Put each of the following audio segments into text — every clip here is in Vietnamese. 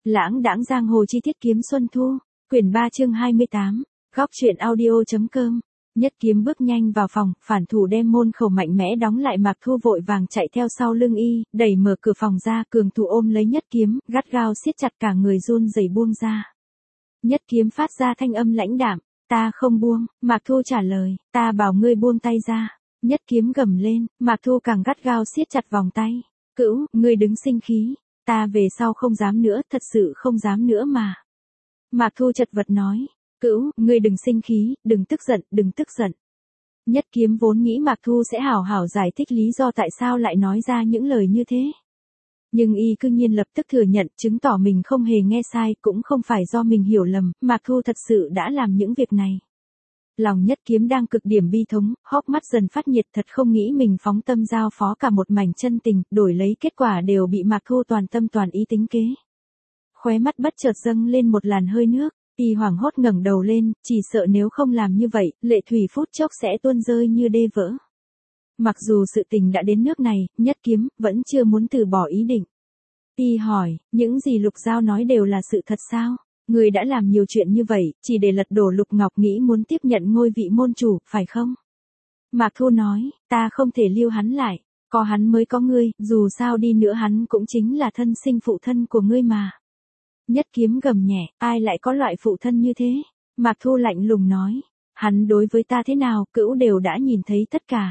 Lãng đãng giang hồ chi tiết kiếm xuân thu, quyển 3 chương 28, góc truyện audio.com. Nhất Kiếm bước nhanh vào phòng, phản thủ đem môn khẩu mạnh mẽ đóng lại. Mạc Thu vội vàng chạy theo sau lưng y, đẩy mở cửa phòng ra, cường thủ ôm lấy Nhất Kiếm, gắt gao siết chặt cả người run rẩy buông ra. Nhất Kiếm phát ra thanh âm lãnh đạm, ta không buông. Mạc Thu trả lời, ta bảo ngươi buông tay ra. Nhất Kiếm gầm lên, Mạc Thu càng gắt gao siết chặt vòng tay. Cữu, ngươi đứng sinh khí. Ta về sau không dám nữa, thật sự không dám nữa mà. Mạc Thu chật vật nói, Cữu, ngươi đừng sinh khí, đừng tức giận, đừng tức giận. Nhất Kiếm vốn nghĩ Mạc Thu sẽ hảo hảo giải thích lý do tại sao lại nói ra những lời như thế. Nhưng y cư nhiên lập tức thừa nhận, chứng tỏ mình không hề nghe sai, cũng không phải do mình hiểu lầm, Mạc Thu thật sự đã làm những việc này. Lòng Nhất Kiếm đang cực điểm bi thống, hốc mắt dần phát nhiệt, thật không nghĩ mình phóng tâm giao phó cả một mảnh chân tình, đổi lấy kết quả đều bị Mạc Thu toàn tâm toàn ý tính kế. Khóe mắt bất chợt dâng lên một làn hơi nước, y hoảng hốt ngẩng đầu lên, chỉ sợ nếu không làm như vậy, lệ thủy phút chốc sẽ tuôn rơi như đê vỡ. Mặc dù sự tình đã đến nước này, Nhất Kiếm vẫn chưa muốn từ bỏ ý định. Y hỏi, những gì Lục Giao nói đều là sự thật sao? Người đã làm nhiều chuyện như vậy, chỉ để lật đổ Lục Ngọc, nghĩ muốn tiếp nhận ngôi vị môn chủ, phải không? Mạc Thu nói, ta không thể lưu hắn lại, có hắn mới có ngươi, dù sao đi nữa hắn cũng chính là thân sinh phụ thân của ngươi mà. Nhất Kiếm gầm nhẹ, ai lại có loại phụ thân như thế? Mạc Thu lạnh lùng nói, hắn đối với ta thế nào, Cữu đều đã nhìn thấy tất cả.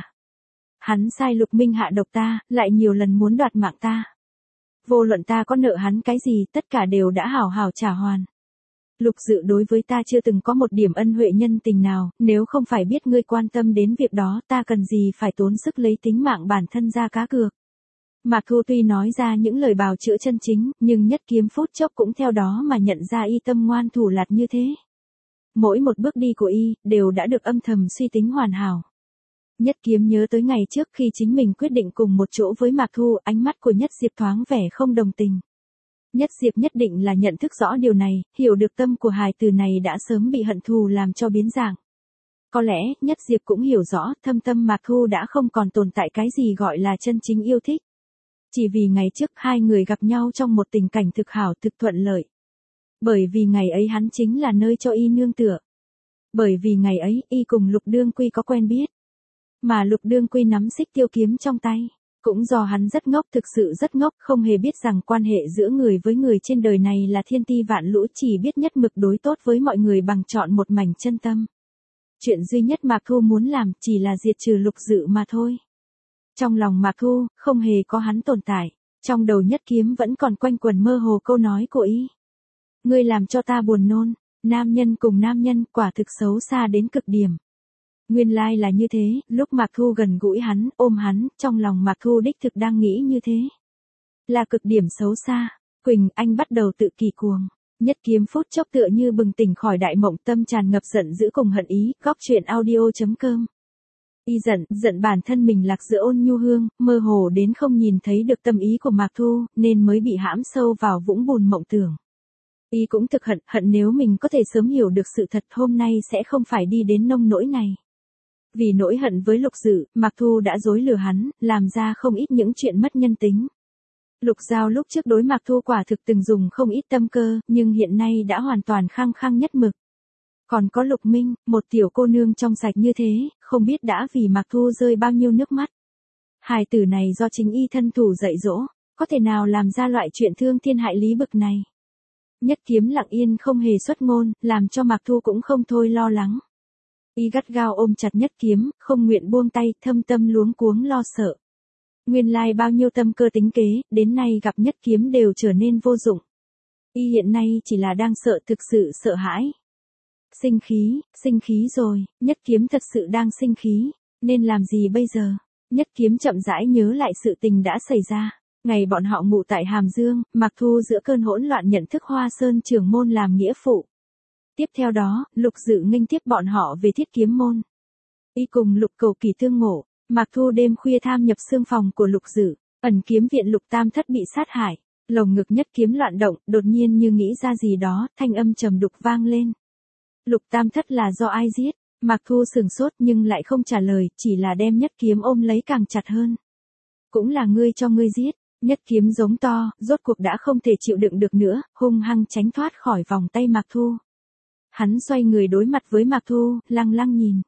Hắn sai Lục Minh hạ độc ta, lại nhiều lần muốn đoạt mạng ta. Vô luận ta có nợ hắn cái gì, tất cả đều đã hảo hảo trả hoàn. Lục Dự đối với ta chưa từng có một điểm ân huệ nhân tình nào, nếu không phải biết ngươi quan tâm đến việc đó, ta cần gì phải tốn sức lấy tính mạng bản thân ra cá cược. Mạc Thu tuy nói ra những lời bào chữa chân chính, nhưng Nhất Kiếm phút chốc cũng theo đó mà nhận ra y tâm ngoan thủ lạt như thế. Mỗi một bước đi của y, đều đã được âm thầm suy tính hoàn hảo. Nhất Kiếm nhớ tới ngày trước khi chính mình quyết định cùng một chỗ với Mạc Thu, ánh mắt của Nhất Diệp thoáng vẻ không đồng tình. Nhất Diệp nhất định là nhận thức rõ điều này, hiểu được tâm của hài tử này đã sớm bị hận thù làm cho biến dạng. Có lẽ, Nhất Diệp cũng hiểu rõ, thâm tâm Mạc Thu đã không còn tồn tại cái gì gọi là chân chính yêu thích. Chỉ vì ngày trước hai người gặp nhau trong một tình cảnh thực hảo, thực thuận lợi. Bởi vì ngày ấy hắn chính là nơi cho y nương tựa. Bởi vì ngày ấy, y cùng Lục Đương Quy có quen biết. Mà Lục Đương Quy nắm xích tiêu kiếm trong tay. Cũng do hắn rất ngốc, thực sự rất ngốc, không hề biết rằng quan hệ giữa người với người trên đời này là thiên ti vạn lũ, chỉ biết nhất mực đối tốt với mọi người bằng chọn một mảnh chân tâm. Chuyện duy nhất Mạc Thu muốn làm chỉ là diệt trừ Lục Dự mà thôi. Trong lòng Mạc Thu, không hề có hắn tồn tại, trong đầu Nhất Kiếm vẫn còn quanh quẩn mơ hồ câu nói của y. Ngươi làm cho ta buồn nôn, nam nhân cùng nam nhân quả thực xấu xa đến cực điểm. Nguyên lai là như thế, lúc Mạc Thu gần gũi hắn, ôm hắn, trong lòng Mạc Thu đích thực đang nghĩ như thế. Là cực điểm xấu xa. Quỳnh, anh bắt đầu tự kỳ cuồng. Nhất Kiếm phút chốc tựa như bừng tỉnh khỏi đại mộng, tâm tràn ngập giận dữ cùng hận ý, góc truyện audio.com. Y giận bản thân mình lạc giữa ôn nhu hương, mơ hồ đến không nhìn thấy được tâm ý của Mạc Thu, nên mới bị hãm sâu vào vũng bùn mộng tưởng. Y cũng thực hận nếu mình có thể sớm hiểu được sự thật, hôm nay sẽ không phải đi đến nông nỗi này. Vì nỗi hận với Lục Dự, Mạc Thu đã dối lừa hắn, làm ra không ít những chuyện mất nhân tính. Lục Giao lúc trước đối Mạc Thu quả thực từng dùng không ít tâm cơ, nhưng hiện nay đã hoàn toàn khăng khăng nhất mực. Còn có Lục Minh, một tiểu cô nương trong sạch như thế, không biết đã vì Mạc Thu rơi bao nhiêu nước mắt. Hài tử này do chính y thân thủ dạy dỗ, có thể nào làm ra loại chuyện thương thiên hại lý bực này. Nhất Kiếm lặng yên không hề xuất ngôn, làm cho Mạc Thu cũng không thôi lo lắng. Y gắt gao ôm chặt Nhất Kiếm, không nguyện buông tay, thâm tâm luống cuống lo sợ. Nguyên lai bao nhiêu tâm cơ tính kế, đến nay gặp Nhất Kiếm đều trở nên vô dụng. Y hiện nay chỉ là đang sợ, thực sự sợ hãi. Sinh khí rồi, Nhất Kiếm thật sự đang sinh khí, nên làm gì bây giờ? Nhất Kiếm chậm rãi nhớ lại sự tình đã xảy ra. Ngày bọn họ ngụ tại Hàm Dương, Mạc Thu giữa cơn hỗn loạn nhận thức Hoa Sơn trưởng môn làm nghĩa phụ. Tiếp theo đó, Lục Dự nghênh tiếp bọn họ về Thiết Kiếm môn. Y cùng Lục Cầu Kỳ tương ngộ, Mạc Thu đêm khuya tham nhập xương phòng của Lục Dự, ẩn kiếm viện Lục Tam Thất bị sát hại, lồng ngực Nhất Kiếm loạn động, đột nhiên như nghĩ ra gì đó, thanh âm trầm đục vang lên. Lục Tam Thất là do ai giết? Mạc Thu sửng sốt nhưng lại không trả lời, chỉ là đem Nhất Kiếm ôm lấy càng chặt hơn. Cũng là ngươi cho ngươi giết. Nhất kiếm giống to, rốt cuộc đã không thể chịu đựng được nữa, hung hăng tránh thoát khỏi vòng tay Mạc Thu. Hắn xoay người đối mặt với Mạc Thu, lăng lăng nhìn.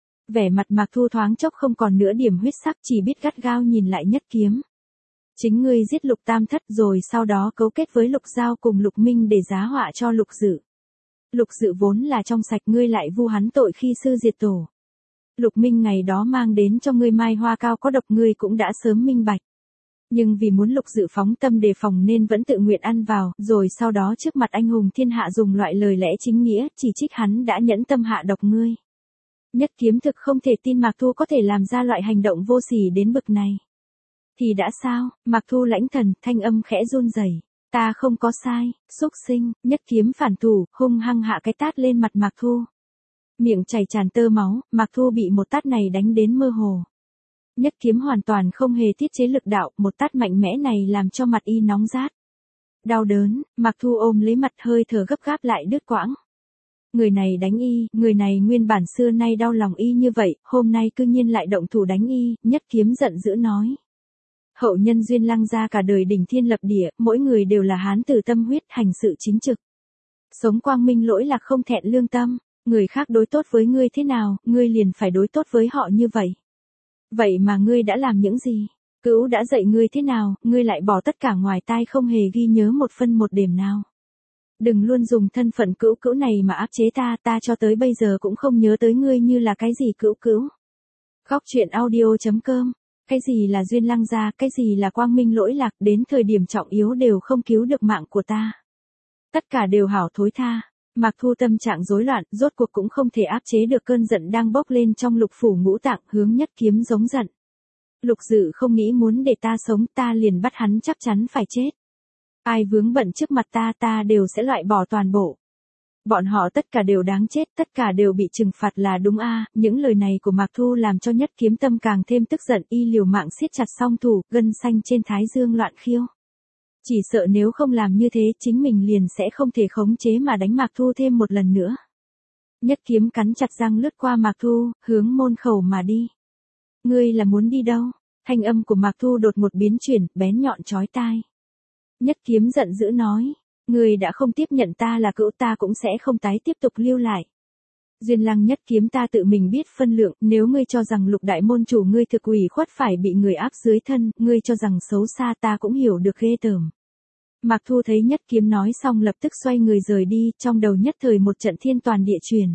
Vẻ mặt Mạc Thu thoáng chốc không còn nửa điểm huyết sắc, chỉ biết gắt gao nhìn lại Nhất kiếm. Chính ngươi giết Lục Tam Thất rồi sau đó cấu kết với Lục Giao cùng Lục Minh để giá họa cho Lục Dự. Lục Dự vốn là trong sạch, ngươi lại vu hắn tội khi sư diệt tổ. Lục Minh ngày đó mang đến cho ngươi mai hoa cao có độc, ngươi cũng đã sớm minh bạch. Nhưng vì muốn Lục Dự phóng tâm đề phòng nên vẫn tự nguyện ăn vào, rồi sau đó trước mặt anh hùng thiên hạ dùng loại lời lẽ chính nghĩa chỉ trích hắn đã nhẫn tâm hạ độc ngươi. Nhất kiếm thực không thể tin Mạc Thu có thể làm ra loại hành động vô sỉ đến bực này. Thì đã sao? Mạc Thu lãnh thần, thanh âm khẽ run rẩy. Ta không có sai, xúc sinh. Nhất kiếm phản thủ, hung hăng hạ cái tát lên mặt Mạc Thu. Miệng chảy tràn tơ máu, Mạc Thu bị một tát này đánh đến mơ hồ. Nhất kiếm hoàn toàn không hề tiết chế lực đạo, một tát mạnh mẽ này làm cho mặt y nóng rát. Đau đớn, Mạc Thu ôm lấy mặt, hơi thở gấp gáp lại đứt quãng. Người này đánh y, người này nguyên bản xưa nay đau lòng y như vậy, hôm nay cư nhiên lại động thủ đánh y. Nhất kiếm giận dữ nói. Hậu nhân Duyên Lăng gia cả đời đỉnh thiên lập địa, mỗi người đều là hán tử tâm huyết, hành sự chính trực. Sống quang minh lỗi lạc, không thẹn lương tâm, người khác đối tốt với ngươi thế nào, ngươi liền phải đối tốt với họ như vậy. Vậy mà ngươi đã làm những gì? Cữu đã dạy ngươi thế nào, ngươi lại bỏ tất cả ngoài tai không hề ghi nhớ một phân một điểm nào. Đừng luôn dùng thân phận cữu cữu này mà áp chế ta, ta cho tới bây giờ cũng không nhớ tới ngươi như là cái gì cữu cữu. Góc truyện audio.com. Cái gì là Duyên Lăng gia, cái gì là quang minh lỗi lạc, đến thời điểm trọng yếu đều không cứu được mạng của ta. Tất cả đều hảo thối tha. Mạc Thu tâm trạng rối loạn, rốt cuộc cũng không thể áp chế được cơn giận đang bốc lên trong lục phủ ngũ tạng, hướng Nhất kiếm giống giận. Lục Dự không nghĩ muốn để ta sống, ta liền bắt hắn chắc chắn phải chết. Ai vướng bận trước mặt ta, ta đều sẽ loại bỏ toàn bộ. Bọn họ tất cả đều đáng chết, tất cả đều bị trừng phạt là đúng a. Những lời này của Mạc Thu làm cho Nhất kiếm tâm càng thêm tức giận, y liều mạng siết chặt song thủ, gân xanh trên thái dương loạn khiêu. Chỉ sợ nếu không làm như thế chính mình liền sẽ không thể khống chế mà đánh Mạc Thu thêm một lần nữa. Nhất kiếm cắn chặt răng lướt qua Mạc Thu, hướng môn khẩu mà đi. Ngươi là muốn đi đâu? Thanh âm của Mạc Thu đột một biến chuyển, bén nhọn chói tai. Nhất kiếm giận dữ nói. Ngươi đã không tiếp nhận ta là cữu, ta cũng sẽ không tái tiếp tục lưu lại. Duyên Lăng Nhất kiếm ta tự mình biết phân lượng, nếu ngươi cho rằng Lục đại môn chủ ngươi thực ủy khuất phải bị người áp dưới thân, ngươi cho rằng xấu xa, ta cũng hiểu được ghê tởm. Mạc Thu thấy Nhất kiếm nói xong lập tức xoay người rời đi, trong đầu nhất thời một trận thiên toàn địa chuyển.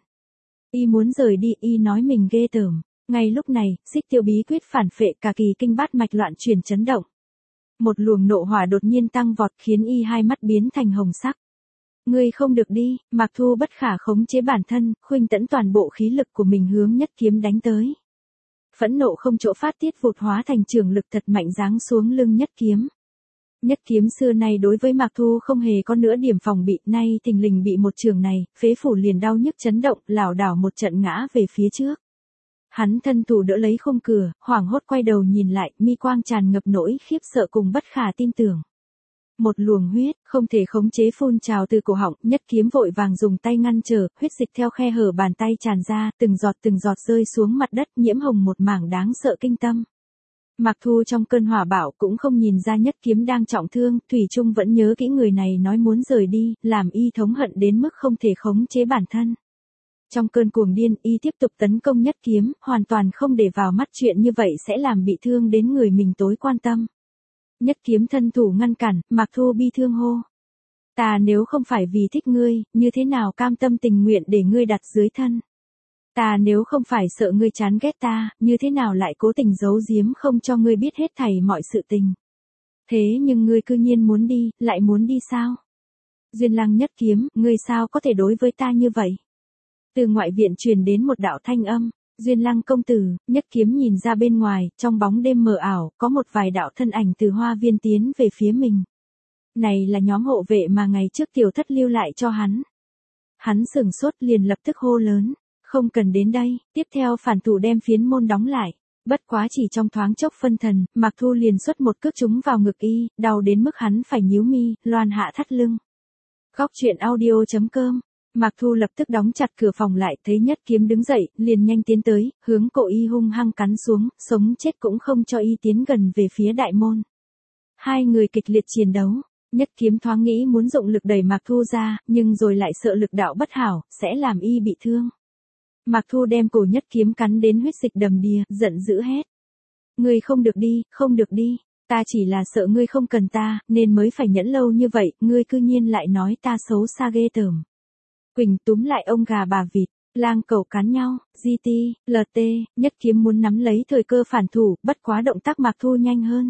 Y muốn rời đi, y nói mình ghê tởm. Ngay lúc này, Xích Tiêu bí quyết phản phệ, cả kỳ kinh bát mạch loạn chuyển chấn động. Một luồng nộ hỏa đột nhiên tăng vọt khiến y hai mắt biến thành hồng sắc. Ngươi không được đi. Mạc Thu bất khả khống chế bản thân, khuynh tẫn toàn bộ khí lực của mình hướng Nhất kiếm đánh tới. Phẫn nộ không chỗ phát tiết vụt hóa thành trường lực thật mạnh giáng xuống lưng Nhất kiếm. Nhất kiếm xưa nay đối với Mạc Thu không hề có nửa điểm phòng bị, nay thình lình bị một trường này, phế phủ liền đau nhức chấn động, lảo đảo một trận ngã về phía trước. Hắn thân thủ đỡ lấy khung cửa, hoảng hốt quay đầu nhìn lại, mi quang tràn ngập nỗi khiếp sợ cùng bất khả tin tưởng. Một luồng huyết, không thể khống chế phun trào từ cổ họng, Nhất kiếm vội vàng dùng tay ngăn trở, huyết dịch theo khe hở bàn tay tràn ra, từng giọt rơi xuống mặt đất, nhiễm hồng một mảng đáng sợ kinh tâm. Mạc Thu trong cơn hỏa bạo cũng không nhìn ra Nhất kiếm đang trọng thương, thủy chung vẫn nhớ kỹ người này nói muốn rời đi, làm y thống hận đến mức không thể khống chế bản thân. Trong cơn cuồng điên, y tiếp tục tấn công Nhất kiếm, hoàn toàn không để vào mắt chuyện như vậy sẽ làm bị thương đến người mình tối quan tâm. Nhất kiếm thân thủ ngăn cản, Mạc Thu bi thương hô. Ta nếu không phải vì thích ngươi, như thế nào cam tâm tình nguyện để ngươi đặt dưới thân. Ta nếu không phải sợ ngươi chán ghét ta, như thế nào lại cố tình giấu giếm không cho ngươi biết hết thảy mọi sự tình. Thế nhưng ngươi cư nhiên muốn đi, lại muốn đi sao? Duyên Lăng Nhất kiếm, ngươi sao có thể đối với ta như vậy? Từ ngoại viện truyền đến một đạo thanh âm. Duyên Lăng công tử. Nhất kiếm nhìn ra bên ngoài, trong bóng đêm mờ ảo, có một vài đạo thân ảnh từ hoa viên tiến về phía mình. Này là nhóm hộ vệ mà ngày trước tiểu thất lưu lại cho hắn. Hắn sửng sốt liền lập tức hô lớn. Không cần đến đây. Tiếp theo phản thủ đem phiến môn đóng lại. Bất quá chỉ trong thoáng chốc phân thần, Mạc Thu liền xuất một cước trúng vào ngực y, đau đến mức hắn phải nhíu mi, loan hạ thắt lưng. Góc truyện audio.com. Mạc Thu lập tức đóng chặt cửa phòng lại, thấy Nhất kiếm đứng dậy, liền nhanh tiến tới, hướng cổ y hung hăng cắn xuống, sống chết cũng không cho y tiến gần về phía đại môn. Hai người kịch liệt chiến đấu. Nhất kiếm thoáng nghĩ muốn dụng lực đẩy Mạc Thu ra, nhưng rồi lại sợ lực đạo bất hảo, sẽ làm y bị thương. Mạc Thu đem cổ nhất kiếm cắn đến huyết dịch đầm đìa, giận dữ hét. Ngươi không được đi, không được đi. Ta chỉ là sợ ngươi không cần ta, nên mới phải nhẫn lâu như vậy, ngươi cư nhiên lại nói ta xấu xa ghê tởm. Quỳnh túm lại ông gà bà vịt, lang cẩu cắn nhau, GT, LT, nhất kiếm muốn nắm lấy thời cơ phản thủ, bất quá động tác Mạc Thu nhanh hơn.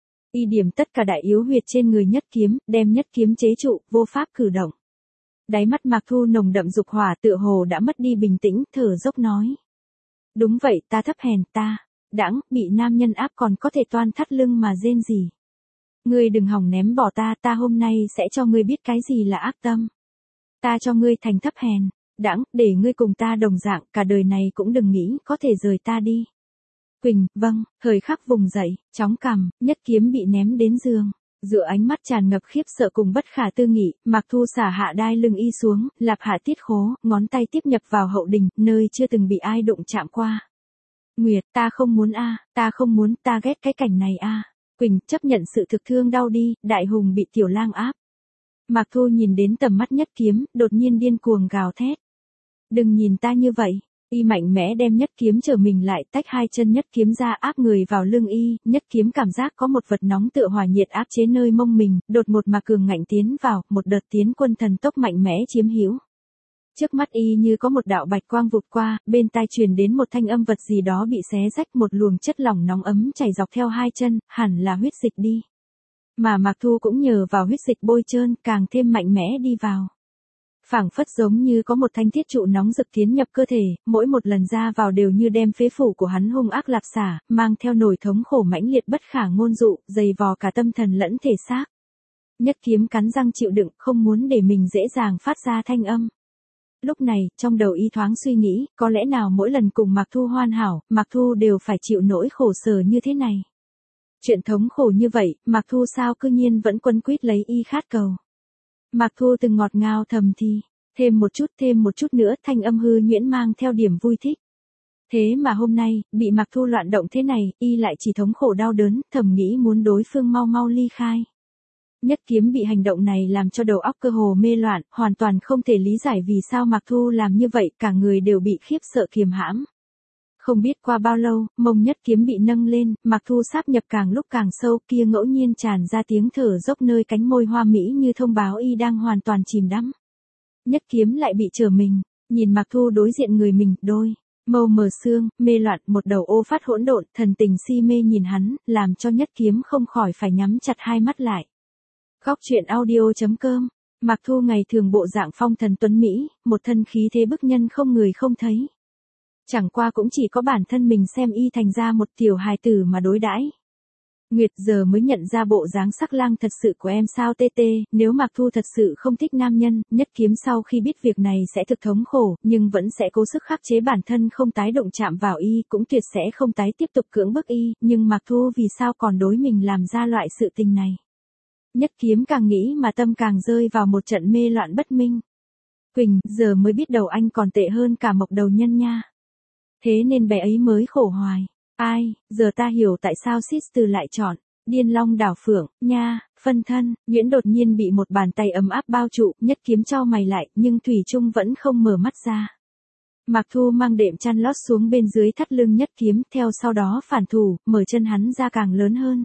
Y điểm tất cả đại yếu huyệt trên người nhất kiếm, đem nhất kiếm chế trụ, vô pháp cử động. Đáy mắt Mạc Thu nồng đậm dục hỏa tựa hồ đã mất đi bình tĩnh, thở dốc nói. Đúng vậy, ta thấp hèn, ta, đãng, bị nam nhân áp còn có thể toan thắt lưng mà rên gì. Ngươi đừng hòng ném bỏ ta, ta hôm nay sẽ cho ngươi biết cái gì là ác tâm. Ta cho ngươi thành thấp hèn, đãng, để ngươi cùng ta đồng dạng, cả đời này cũng đừng nghĩ có thể rời ta đi. Quỳnh, vâng, thời khắc vùng dậy, chóng cằm, nhất kiếm bị ném đến giường. Giữa ánh mắt tràn ngập khiếp sợ cùng bất khả tư nghị, Mạc Thu xả hạ đai lưng y xuống, lạp hạ tiết khố, ngón tay tiếp nhập vào hậu đình, nơi chưa từng bị ai đụng chạm qua. Nguyệt, ta không muốn ta không muốn, ta ghét cái cảnh này Quỳnh, chấp nhận sự thực thương đau đi, đại hùng bị tiểu lang áp. Mạc Thu nhìn đến tầm mắt nhất kiếm, đột nhiên điên cuồng gào thét. Đừng nhìn ta như vậy. Y mạnh mẽ đem nhất kiếm trở mình lại, tách hai chân nhất kiếm ra áp người vào lưng y, nhất kiếm cảm giác có một vật nóng tựa hỏa nhiệt áp chế nơi mông mình, đột ngột mà cường ngạnh tiến vào, một đợt tiến quân thần tốc mạnh mẽ chiếm hữu. Trước mắt y như có một đạo bạch quang vụt qua, bên tai truyền đến một thanh âm vật gì đó bị xé rách, một luồng chất lỏng nóng ấm chảy dọc theo hai chân, hẳn là huyết dịch đi. Mà Mạc Thu cũng nhờ vào huyết dịch bôi trơn, càng thêm mạnh mẽ đi vào. Phảng phất giống như có một thanh thiết trụ nóng rực tiến nhập cơ thể, mỗi một lần ra vào đều như đem phế phủ của hắn hung ác lạp xả, mang theo nỗi thống khổ mãnh liệt bất khả ngôn dụ, dày vò cả tâm thần lẫn thể xác. Nhất kiếm cắn răng chịu đựng, không muốn để mình dễ dàng phát ra thanh âm. Lúc này, trong đầu y thoáng suy nghĩ, có lẽ nào mỗi lần cùng Mạc Thu hoàn hảo, Mạc Thu đều phải chịu nỗi khổ sở như thế này. Chuyện thống khổ như vậy, Mạc Thu sao cư nhiên vẫn quấn quýt lấy y khát cầu. Mạc Thu từng ngọt ngào thầm thì, thêm một chút nữa, thanh âm hư nhuyễn mang theo điểm vui thích. Thế mà hôm nay, bị Mạc Thu loạn động thế này, y lại chỉ thống khổ đau đớn, thầm nghĩ muốn đối phương mau mau ly khai. Nhất kiếm bị hành động này làm cho đầu óc cơ hồ mê loạn, hoàn toàn không thể lý giải vì sao Mạc Thu làm như vậy, cả người đều bị khiếp sợ kiềm hãm. Không biết qua bao lâu, mông nhất kiếm bị nâng lên, Mạc Thu sáp nhập càng lúc càng sâu, kia ngẫu nhiên tràn ra tiếng thở dốc nơi cánh môi hoa mỹ như thông báo y đang hoàn toàn chìm đắm. Nhất kiếm lại bị trở mình, nhìn Mạc Thu đối diện người mình, đôi mâu mờ sương, mê loạn, một đầu ô phát hỗn độn, thần tình si mê nhìn hắn, làm cho nhất kiếm không khỏi phải nhắm chặt hai mắt lại. Góc truyện audio.com. Mạc Thu ngày thường bộ dạng phong thần tuấn Mỹ, một thân khí thế bức nhân không người không thấy. Chẳng qua cũng chỉ có bản thân mình xem y thành ra một tiểu hài tử mà đối đãi. Nguyệt giờ mới nhận ra bộ dáng sắc lang thật sự của em sao tê tê, nếu Mạc Thu thật sự không thích nam nhân, nhất kiếm sau khi biết việc này sẽ thực thống khổ, nhưng vẫn sẽ cố sức khắc chế bản thân không tái động chạm vào y, cũng tuyệt sẽ không tái tiếp tục cưỡng bức y, nhưng Mạc Thu vì sao còn đối mình làm ra loại sự tình này. Nhất kiếm càng nghĩ mà tâm càng rơi vào một trận mê loạn bất minh. Quỳnh, giờ mới biết đầu anh còn tệ hơn cả mộc đầu nhân nha. Thế nên bé ấy mới khổ hoài. Ai, giờ ta hiểu tại sao Sister lại chọn Điên Long Đảo Phượng, nha, phân thân. Nguyễn đột nhiên bị một bàn tay ấm áp bao trụ, nhất kiếm chau mày lại, nhưng Thủy Trung vẫn không mở mắt ra. Mạc Thu mang đệm chăn lót xuống bên dưới thắt lưng nhất kiếm, theo sau đó phản thủ, mở chân hắn ra càng lớn hơn.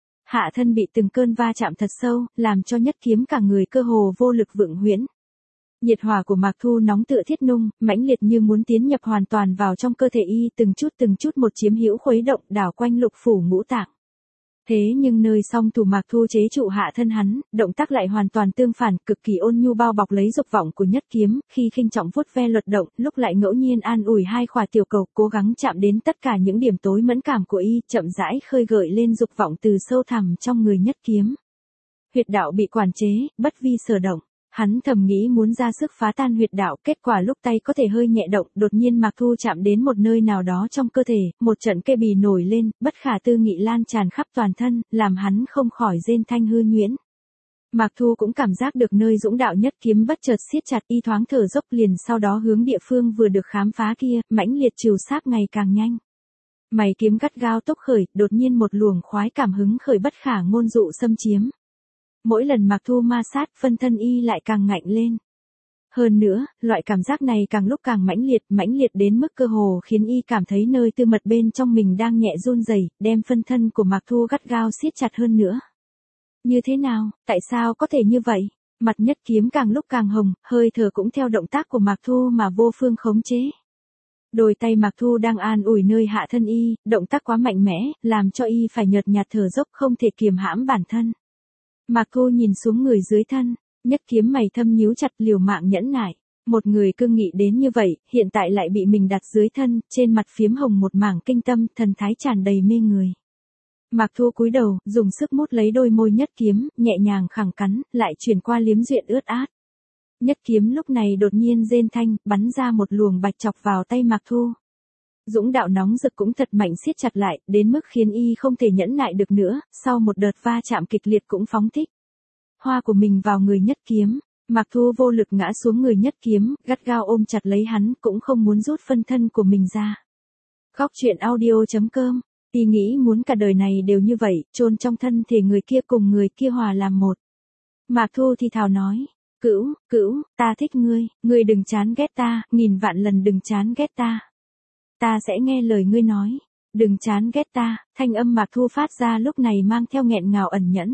Hạ thân bị từng cơn va chạm thật sâu, làm cho nhất kiếm cả người cơ hồ vô lực vượng huyễn. Nhiệt hỏa của Mạc Thu nóng tựa thiết nung, mãnh liệt như muốn tiến nhập hoàn toàn vào trong cơ thể y, từng chút một chiếm hữu khuấy động, đảo quanh lục phủ ngũ tạng. Thế nhưng nơi song thủ Mạc Thu chế trụ hạ thân hắn, động tác lại hoàn toàn tương phản, cực kỳ ôn nhu bao bọc lấy dục vọng của nhất kiếm, khi khinh trọng vuốt ve luật động, lúc lại ngẫu nhiên an ủi hai khỏa tiểu cầu, cố gắng chạm đến tất cả những điểm tối mẫn cảm của y, chậm rãi khơi gợi lên dục vọng từ sâu thẳm trong người nhất kiếm. Huyệt đạo bị quản chế, bất vi sở động. Hắn thầm nghĩ muốn ra sức phá tan huyệt đạo, kết quả lúc tay có thể hơi nhẹ động, đột nhiên Mạc Thu chạm đến một nơi nào đó trong cơ thể, một trận tê bì nổi lên, bất khả tư nghị lan tràn khắp toàn thân, làm hắn không khỏi rên thanh hư nhuyễn. Mạc Thu cũng cảm giác được nơi dũng đạo nhất kiếm bất chợt siết chặt, y thoáng thở dốc liền sau đó hướng địa phương vừa được khám phá kia, mãnh liệt trìu sáp ngày càng nhanh. Mày kiếm gắt gao tốc khởi, đột nhiên một luồng khoái cảm hứng khởi bất khả ngôn dụ xâm chiếm. Mỗi lần Mạc Thu ma sát, phân thân y lại càng ngạnh lên. Hơn nữa, loại cảm giác này càng lúc càng mãnh liệt đến mức cơ hồ khiến y cảm thấy nơi tư mật bên trong mình đang nhẹ run rẩy, đem phân thân của Mạc Thu gắt gao siết chặt hơn nữa. Như thế nào, tại sao có thể như vậy? Mặt Nhất Kiếm càng lúc càng hồng, hơi thở cũng theo động tác của Mạc Thu mà vô phương khống chế. Đôi tay Mạc Thu đang an ủi nơi hạ thân y, động tác quá mạnh mẽ, làm cho y phải nhợt nhạt thở dốc không thể kiềm hãm bản thân. Mạc Thu nhìn xuống người dưới thân, Nhất Kiếm mày thâm nhíu chặt liều mạng nhẫn nại. Một người cương nghị đến như vậy, hiện tại lại bị mình đặt dưới thân, trên mặt phiếm hồng một mảng kinh tâm, thần thái tràn đầy mê người. Mạc Thu cúi đầu, dùng sức mút lấy đôi môi Nhất Kiếm, nhẹ nhàng khẳng cắn, lại chuyển qua liếm duyện ướt át. Nhất Kiếm lúc này đột nhiên rên thanh, bắn ra một luồng bạch chọc vào tay Mạc Thu. Dũng đạo nóng rực cũng thật mạnh siết chặt lại, đến mức khiến y không thể nhẫn nại được nữa, sau một đợt va chạm kịch liệt cũng phóng thích. Hoa của mình vào người Nhất Kiếm, Mạc Thu vô lực ngã xuống người Nhất Kiếm, gắt gao ôm chặt lấy hắn, cũng không muốn rút phân thân của mình ra. Góc truyện audio.com, y nghĩ muốn cả đời này đều như vậy, chôn trong thân thể người kia cùng người kia hòa làm một. Mạc Thu thì thào nói, Cữu, ta thích ngươi đừng chán ghét ta, nghìn vạn lần đừng chán ghét ta. Ta sẽ nghe lời ngươi nói, đừng chán ghét ta, thanh âm Mạc Thu phát ra lúc này mang theo nghẹn ngào ẩn nhẫn.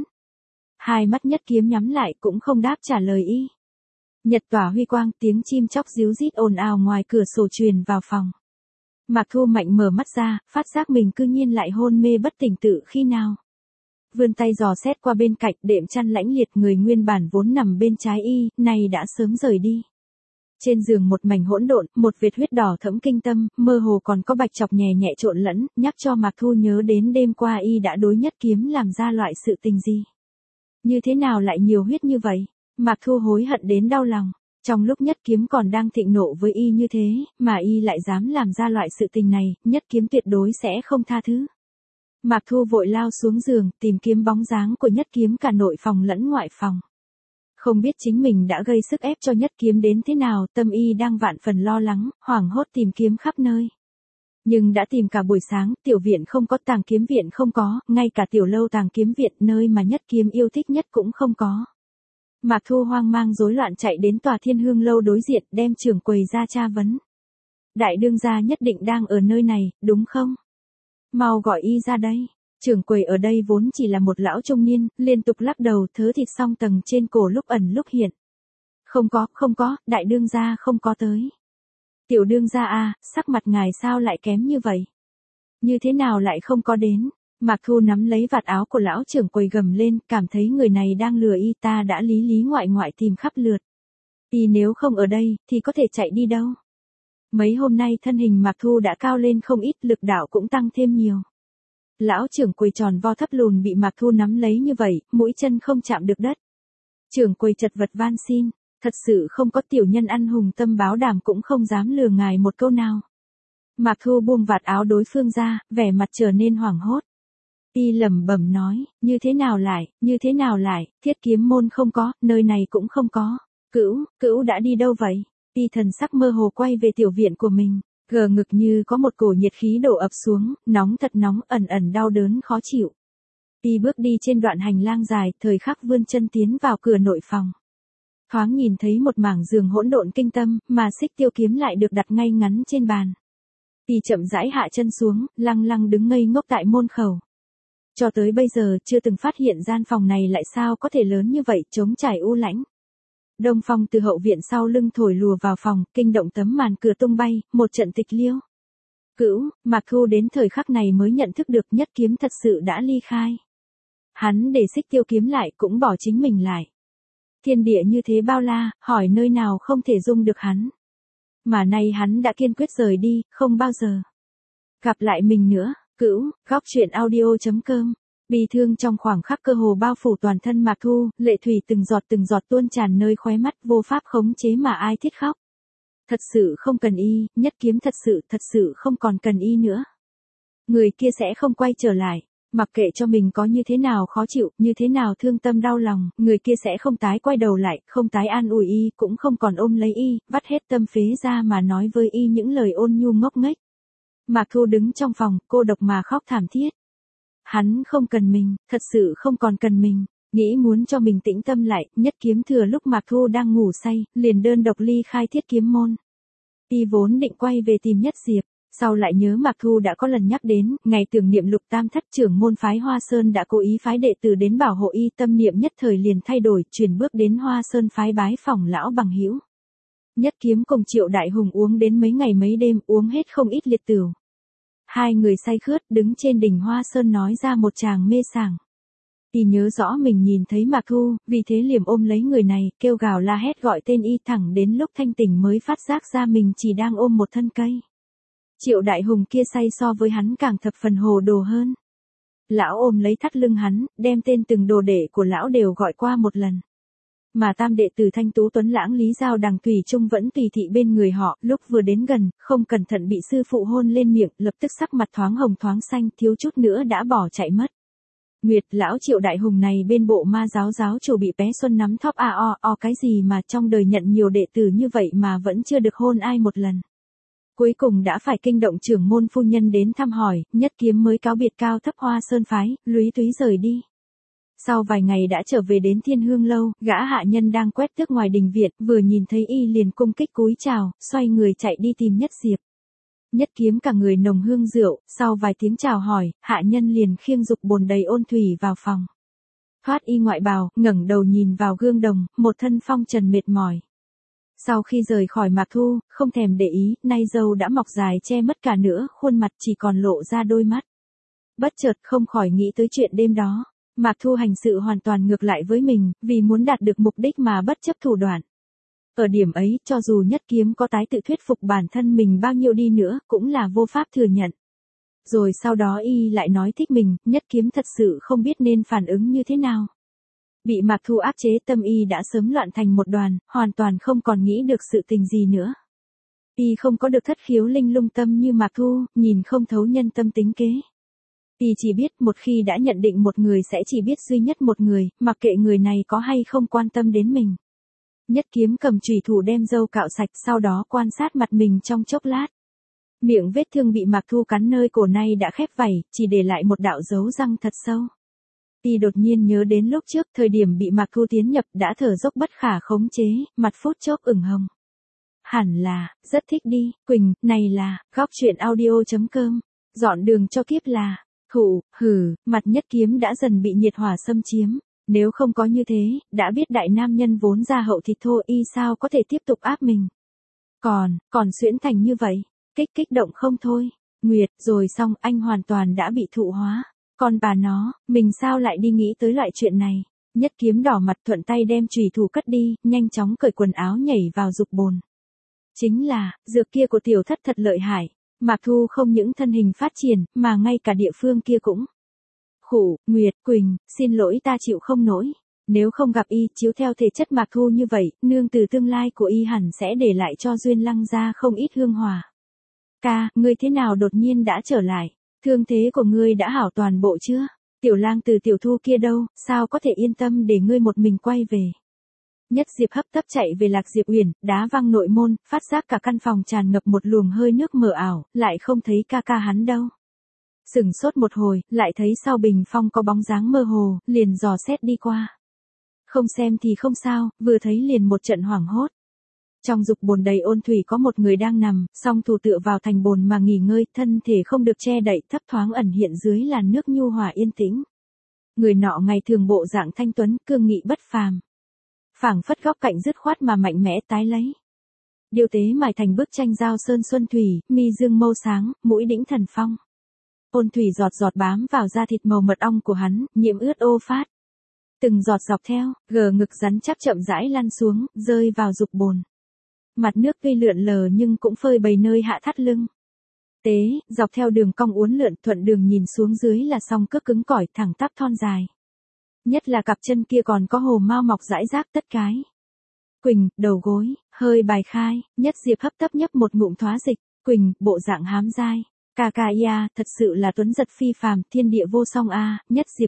Hai mắt Nhất Kiếm nhắm lại cũng không đáp trả lời y. Nhật tỏa huy quang, tiếng chim chóc ríu rít ồn ào ngoài cửa sổ truyền vào phòng. Mạc Thu mạnh mở mắt ra, phát giác mình cư nhiên lại hôn mê bất tỉnh tự khi nào. Vươn tay dò xét qua bên cạnh, đệm chăn lãnh liệt người nguyên bản vốn nằm bên trái y, này đã sớm rời đi. Trên giường một mảnh hỗn độn, một vệt huyết đỏ thẫm kinh tâm, mơ hồ còn có bạch chọc nhẹ nhẹ trộn lẫn, nhắc cho Mạc Thu nhớ đến đêm qua y đã đối Nhất Kiếm làm ra loại sự tình gì. Như thế nào lại nhiều huyết như vậy? Mạc Thu hối hận đến đau lòng. Trong lúc Nhất Kiếm còn đang thịnh nộ với y như thế, mà y lại dám làm ra loại sự tình này, Nhất Kiếm tuyệt đối sẽ không tha thứ. Mạc Thu vội lao xuống giường, tìm kiếm bóng dáng của Nhất Kiếm cả nội phòng lẫn ngoại phòng. Không biết chính mình đã gây sức ép cho Nhất Kiếm đến thế nào, tâm y đang vạn phần lo lắng, hoảng hốt tìm kiếm khắp nơi. Nhưng đã tìm cả buổi sáng, tiểu viện không có, tàng kiếm viện không có, ngay cả tiểu lâu tàng kiếm viện nơi mà Nhất Kiếm yêu thích nhất cũng không có. Mạc Thu hoang mang rối loạn chạy đến tòa Thiên Hương lâu đối diện, đem trưởng quầy ra tra vấn. Đại đương gia nhất định đang ở nơi này, đúng không? Mau gọi y ra đây. Trưởng quầy ở đây vốn chỉ là một lão trung niên, liên tục lắc đầu, thớ thịt song tầng trên cổ lúc ẩn lúc hiện. Không có, đại đương gia không có tới. Tiểu đương gia à, sắc mặt ngài sao lại kém như vậy? Như thế nào lại không có đến? Mạc Thu nắm lấy vạt áo của lão trưởng quầy gầm lên, cảm thấy người này đang lừa y, ta đã lý ngoại tìm khắp lượt. Y nếu không ở đây, thì có thể chạy đi đâu? Mấy hôm nay thân hình Mạc Thu đã cao lên không ít, lực đạo cũng tăng thêm nhiều. Lão trưởng quầy tròn vo thấp lùn bị Mạc Thu nắm lấy như vậy, mũi chân không chạm được đất. Trưởng quầy chật vật van xin, thật sự không có, tiểu nhân ăn hùng tâm báo đảm cũng không dám lừa ngài một câu nào. Mạc Thu buông vạt áo đối phương ra, vẻ mặt trở nên hoảng hốt. Y lẩm bẩm nói, như thế nào lại, Thiết Kiếm môn không có, nơi này cũng không có. Cữu đã đi đâu vậy? Y thần sắc mơ hồ quay về tiểu viện của mình, gờ ngực như có một cổ nhiệt khí đổ ập xuống, nóng thật nóng, ẩn đau đớn khó chịu. Y bước đi trên đoạn hành lang dài, thời khắc vươn chân tiến vào cửa nội phòng. Thoáng nhìn thấy một mảng giường hỗn độn kinh tâm, mà Xích Tiêu kiếm lại được đặt ngay ngắn trên bàn. Y chậm rãi hạ chân xuống, lăng đứng ngây ngốc tại môn khẩu. Cho tới bây giờ chưa từng phát hiện gian phòng này lại sao có thể lớn như vậy, trống trải u lãnh. Đông phong từ hậu viện sau lưng thổi lùa vào phòng, kinh động tấm màn cửa tung bay, một trận tịch liêu. Mạc Thu đến thời khắc này mới nhận thức được Nhất Kiếm thật sự đã ly khai. Hắn để Xích Tiêu kiếm lại, cũng bỏ chính mình lại. Thiên địa như thế bao la, hỏi nơi nào không thể dung được hắn. Mà nay hắn đã kiên quyết rời đi, không bao giờ gặp lại mình nữa. Góc truyện audio.com. Bi thương trong khoảng khắc cơ hồ bao phủ toàn thân Mạc Thu, lệ thủy từng giọt tuôn tràn nơi khóe mắt, vô pháp khống chế mà ai thiết khóc. Thật sự không cần y, Nhất Kiếm thật sự không còn cần y nữa. Người kia sẽ không quay trở lại, mặc kệ cho mình có như thế nào khó chịu, như thế nào thương tâm đau lòng, người kia sẽ không tái quay đầu lại, không tái an ủi y, cũng không còn ôm lấy y, vắt hết tâm phế ra mà nói với y những lời ôn nhu ngốc nghếch. Mạc Thu đứng trong phòng, cô độc mà khóc thảm thiết. Hắn không cần mình, thật sự không còn cần mình. Nghĩ muốn cho mình tĩnh tâm lại, Nhất Kiếm thừa lúc Mạc Thu đang ngủ say, liền đơn độc ly khai Thiết Kiếm môn. Y vốn định quay về tìm Nhất Diệp, sau lại nhớ Mạc Thu đã có lần nhắc đến, ngày tưởng niệm Lục Tam Thất trưởng môn phái Hoa Sơn đã cố ý phái đệ tử đến bảo hộ y, tâm niệm nhất thời liền thay đổi, chuyển bước đến Hoa Sơn phái bái phỏng lão bằng hữu. Nhất Kiếm cùng Triệu Đại Hùng uống đến mấy ngày mấy đêm, uống hết không ít liệt tửu. Hai người say khướt đứng trên đỉnh Hoa Sơn nói ra một tràng mê sảng. Y nhớ rõ mình nhìn thấy Mạc Thu, vì thế liềm ôm lấy người này, kêu gào la hét gọi tên y, thẳng đến lúc thanh tỉnh mới phát giác ra mình chỉ đang ôm một thân cây. Triệu Đại Hùng kia say so với hắn càng thập phần hồ đồ hơn. Lão ôm lấy thắt lưng hắn, đem tên từng đồ đệ của lão đều gọi qua một lần. Mà tam đệ tử Thanh Tú Tuấn Lãng Lý Giao Đằng Thủy Trung vẫn tùy thị bên người họ, lúc vừa đến gần, không cẩn thận bị sư phụ hôn lên miệng, lập tức sắc mặt thoáng hồng thoáng xanh, thiếu chút nữa đã bỏ chạy mất. Nguyệt, lão Triệu Đại Hùng này bên bộ ma giáo giáo chủ bị Bé Xuân nắm thóp cái gì mà trong đời nhận nhiều đệ tử như vậy mà vẫn chưa được hôn ai một lần. Cuối cùng đã phải kinh động trưởng môn phu nhân đến thăm hỏi, Nhất Kiếm mới cáo biệt cao thấp Hoa Sơn phái, lúy túy rời đi. Sau vài ngày đã trở về đến Thiên Hương lâu, gã hạ nhân đang quét tước ngoài đình viện, vừa nhìn thấy y liền cung kích cúi chào, xoay người chạy đi tìm Nhất Diệp. Nhất Kiếm cả người nồng hương rượu, sau vài tiếng chào hỏi, hạ nhân liền khiêng dục bồn đầy ôn thủy vào phòng. Thoát y ngoại bào, ngẩng đầu nhìn vào gương đồng, một thân phong trần mệt mỏi. Sau khi rời khỏi Mạc Thu, không thèm để ý, nay râu đã mọc dài che mất cả nửa, khuôn mặt chỉ còn lộ ra đôi mắt. Bất chợt không khỏi nghĩ tới chuyện đêm đó. Mạc Thu hành sự hoàn toàn ngược lại với mình, vì muốn đạt được mục đích mà bất chấp thủ đoạn. Ở điểm ấy, cho dù Nhất Kiếm có tái tự thuyết phục bản thân mình bao nhiêu đi nữa, cũng là vô pháp thừa nhận. Rồi sau đó y lại nói thích mình, Nhất Kiếm thật sự không biết nên phản ứng như thế nào. Bị Mạc Thu áp chế, tâm y đã sớm loạn thành một đoàn, hoàn toàn không còn nghĩ được sự tình gì nữa. Y không có được thất khiếu linh lung tâm như Mạc Thu, nhìn không thấu nhân tâm tính kế. Y chỉ biết một khi đã nhận định một người sẽ chỉ biết duy nhất một người, mặc kệ người này có hay không quan tâm đến mình. Nhất Kiếm cầm chùy thủ đem râu cạo sạch, sau đó quan sát mặt mình trong chốc lát. Miệng vết thương bị Mạc Thu cắn nơi cổ nay đã khép vảy, chỉ để lại một đạo dấu răng thật sâu. Y đột nhiên nhớ đến lúc trước, thời điểm bị Mạc Thu tiến nhập đã thở dốc bất khả khống chế, mặt phút chốc ửng hồng. Hẳn là, rất thích đi, Quỳnh, này là, góc truyện audio.com, dọn đường cho kiếp là, mặt Nhất Kiếm đã dần bị nhiệt hỏa xâm chiếm. Nếu không có như thế, đã biết đại nam nhân vốn ra hậu thịt thô y sao có thể tiếp tục áp mình. Còn xuyễn thành như vậy, kích động không thôi. Nguyệt, rồi xong, anh hoàn toàn đã bị thụ hóa. Còn bà nó, mình sao lại đi nghĩ tới loại chuyện này. Nhất Kiếm đỏ mặt thuận tay đem chùy thủ cất đi, nhanh chóng cởi quần áo nhảy vào dục bồn. Chính là, dược kia của tiểu thất thật lợi hại. Mạc Thu không những thân hình phát triển, mà ngay cả địa phương kia cũng. Nguyệt, Quỳnh, xin lỗi ta chịu không nổi. Nếu không gặp y, chiếu theo thể chất Mạc Thu như vậy, nương từ tương lai của y hẳn sẽ để lại cho Duyên Lăng gia không ít hương hòa. Ca, ngươi thế nào đột nhiên đã trở lại? Thương thế của ngươi đã hảo toàn bộ chưa? Tiểu Lang từ Tiểu Thu kia đâu, sao có thể yên tâm để ngươi một mình quay về? Nhất Diệp hấp tấp chạy về Lạc Diệp Uyển, đá văng nội môn, phát giác cả căn phòng tràn ngập một luồng hơi nước mờ ảo, lại không thấy ca hắn đâu. Sửng sốt một hồi, lại thấy sau bình phong có bóng dáng mơ hồ, liền dò xét đi qua. Không xem thì không sao, vừa thấy liền một trận hoảng hốt. Trong dục bồn đầy ôn thủy có một người đang nằm, song thủ tựa vào thành bồn mà nghỉ ngơi, thân thể không được che đậy, thấp thoáng ẩn hiện dưới làn nước nhu hòa yên tĩnh. Người nọ ngày thường bộ dạng thanh tuấn, cương nghị bất phàm. Phảng phất góc cạnh dứt khoát mà mạnh mẽ tái lấy. Điêu tế mài thành bức tranh giao sơn xuân thủy, mi dương mâu sáng, mũi đĩnh thần phong. Ôn thủy giọt giọt bám vào da thịt màu mật ong của hắn, nhiễm ướt ô phát. Từng giọt dọc theo, gờ ngực rắn chắc chậm rãi lăn xuống, rơi vào dục bồn. Mặt nước tuy lượn lờ nhưng cũng phơi bày nơi hạ thắt lưng. Tế, dọc theo đường cong uốn lượn, thuận đường nhìn xuống dưới là song cước cứng cỏi thẳng tắp thon dài. Nhất là cặp chân kia còn có hồ mao mọc rải rác tất cái. Quỳnh, đầu gối, hơi bài khai, Nhất Diệp hấp tấp nhấp một ngụm thoá dịch. Quỳnh, bộ dạng hám dai. Ca thật sự là tuấn giật phi phàm, thiên địa vô song a, Nhất Diệp.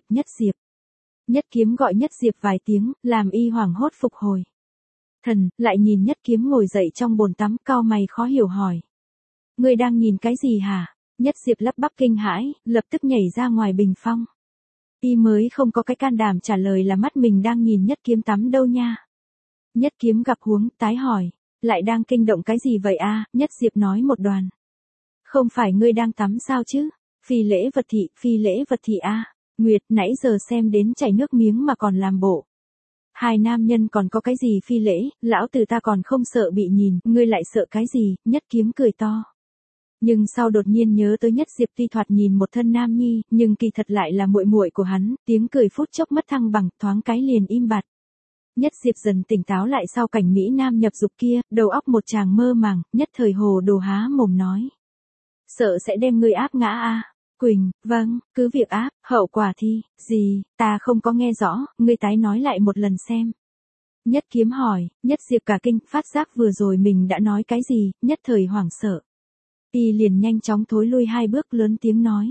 Nhất Kiếm gọi Nhất Diệp vài tiếng, làm y hoảng hốt phục hồi. Thần, lại nhìn Nhất Kiếm ngồi dậy trong bồn tắm, cau mày khó hiểu hỏi. Ngươi đang nhìn cái gì hả? Nhất Diệp lắp bắp kinh hãi, lập tức nhảy ra ngoài bình phong. Y mới không có cái can đảm trả lời là mắt mình đang nhìn Nhất Kiếm tắm đâu nha. Nhất Kiếm gặp huống, tái hỏi, lại đang kinh động cái gì vậy a? Nhất Diệp nói một đoàn. Không phải ngươi đang tắm sao chứ? Phi lễ vật thị a. Nguyệt nãy giờ xem đến chảy nước miếng mà còn làm bộ. Hai nam nhân còn có cái gì phi lễ, lão tử ta còn không sợ bị nhìn, ngươi lại sợ cái gì? Nhất Kiếm cười to. Nhưng sau đột nhiên nhớ tới Nhất Diệp tuy thoạt nhìn một thân nam nhi, nhưng kỳ thật lại là muội muội của hắn, tiếng cười phút chốc mất thăng bằng, thoáng cái liền im bặt. Nhất Diệp dần tỉnh táo lại sau cảnh mỹ nam nhập dục kia, đầu óc một chàng mơ màng, nhất thời hồ đồ há mồm nói. Sợ sẽ đem ngươi áp ngã a. Quỳnh, vâng, cứ việc áp, hậu quả thì, gì, ta không có nghe rõ, ngươi tái nói lại một lần xem. Nhất Kiếm hỏi, Nhất Diệp cả kinh, phát giác vừa rồi mình đã nói cái gì, nhất thời hoảng sợ. Y liền nhanh chóng thối lui 2 bước lớn tiếng nói.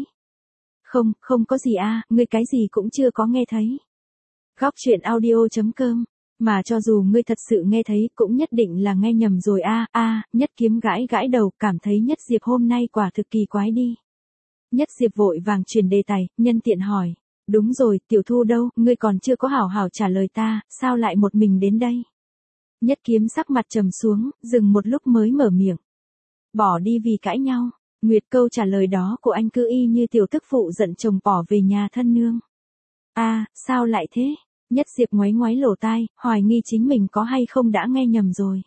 Không có gì a, ngươi cái gì cũng chưa có nghe thấy. Góc truyện audio.com, mà cho dù ngươi thật sự nghe thấy cũng nhất định là nghe nhầm rồi a. Nhất Kiếm gãi đầu, cảm thấy Nhất Diệp hôm nay quả thực kỳ quái đi. Nhất Diệp vội vàng chuyển đề tài, nhân tiện hỏi. Đúng rồi, Tiểu Thu đâu, ngươi còn chưa có hảo hảo trả lời ta, sao lại một mình đến đây? Nhất Kiếm sắc mặt trầm xuống, dừng một lúc mới mở miệng. Bỏ đi vì cãi nhau. Nguyệt câu trả lời đó của anh cứ y như tiểu tức phụ giận chồng bỏ về nhà thân nương. Sao lại thế? Nhất Diệp ngoáy lỗ tai, hoài nghi chính mình có hay không đã nghe nhầm rồi.